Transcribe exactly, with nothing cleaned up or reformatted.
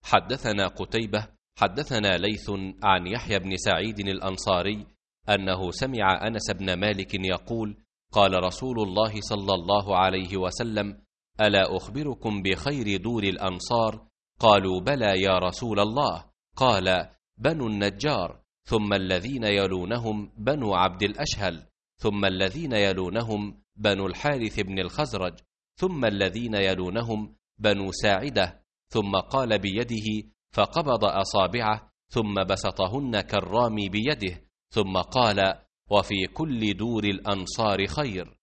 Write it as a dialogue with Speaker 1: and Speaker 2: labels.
Speaker 1: حدثنا قتيبة حدثنا ليث عن يحيى بن سعيد الأنصاري أنه سمع أنس بن مالك يقول: قال رسول الله صلى الله عليه وسلم: ألا أخبركم بخير دور الأنصار؟ قالوا: بلى يا رسول الله. قال: بنو النجار، ثم الذين يلونهم بنو عبد الأشهل، ثم الذين يلونهم بنو الحارث بن الخزرج، ثم الذين يلونهم بنو ساعدة. ثم قال بيده فقبض أصابعه ثم بسطهن كالرامي بيده، ثم قال: وفي كل دور الأنصار خير.